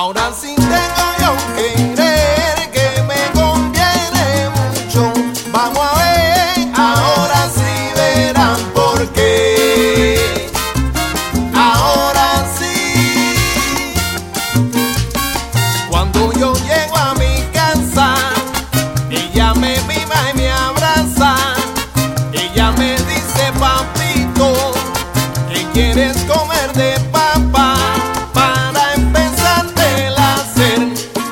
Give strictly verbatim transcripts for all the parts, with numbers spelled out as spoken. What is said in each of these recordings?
Ahora sí tengo yo que creer que me conviene mucho. Vamos a ver, ahora sí verán por qué. Ahora sí. Cuando yo llego a mi casa, ella me mima y me abraza. Ella me dice, papito, ¿qué quieres comer de papá? Para empezarte el hacer.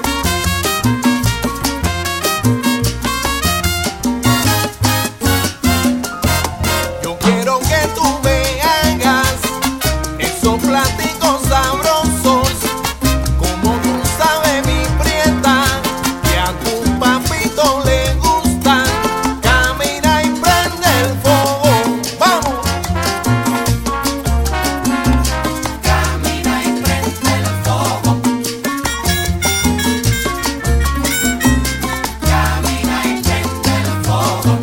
Yo quiero que tú me hagas esos platicos sabrosos, como tú sabes, mi prieta, que a tu papito le gustan. Camina y prende el fuego, vamos. Camina y prende el fuego. Camina y prende el fuego.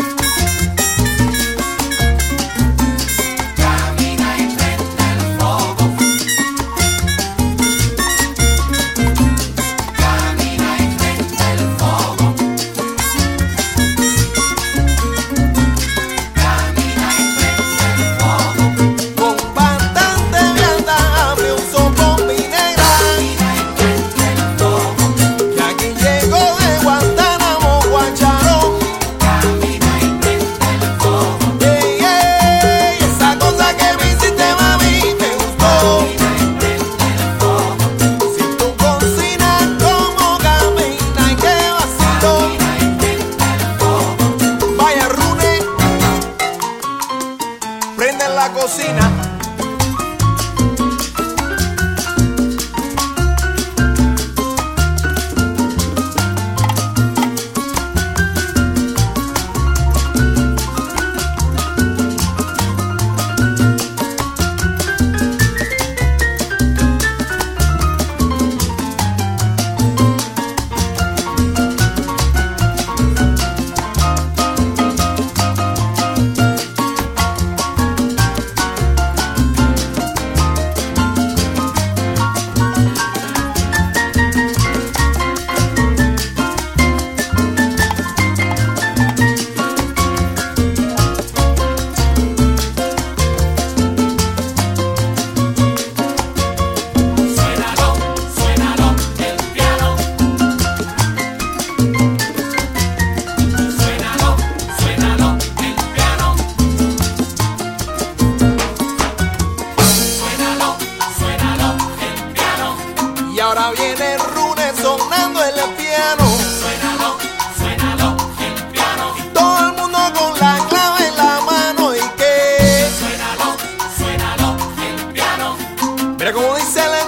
Camina y prende el fuego. Camina y prende el fuego. Camina y prende el fuego. Con bastante vianda, dame un sopo, mi negra. Camina y prende el fuego. Que aquí llegó de Guantánamo, Guacharón. Camina y prende el fuego. Ey, ey, esa cosa que me hiciste, mami, me gustó. Camina y prende el fuego. Si tú cocinas como camina y qué vacilo. Camina y prende el fuego. Vaya Rune, prende en la cocina. Suénalo, suénalo el piano. Suénalo, suénalo el piano. Suénalo, suénalo el piano. Y ahora viene Rune sonando el piano. Suénalo, suénalo el piano. Todo el mundo con la clave en la mano y que Suénalo, suénalo el piano. mira cómo dice el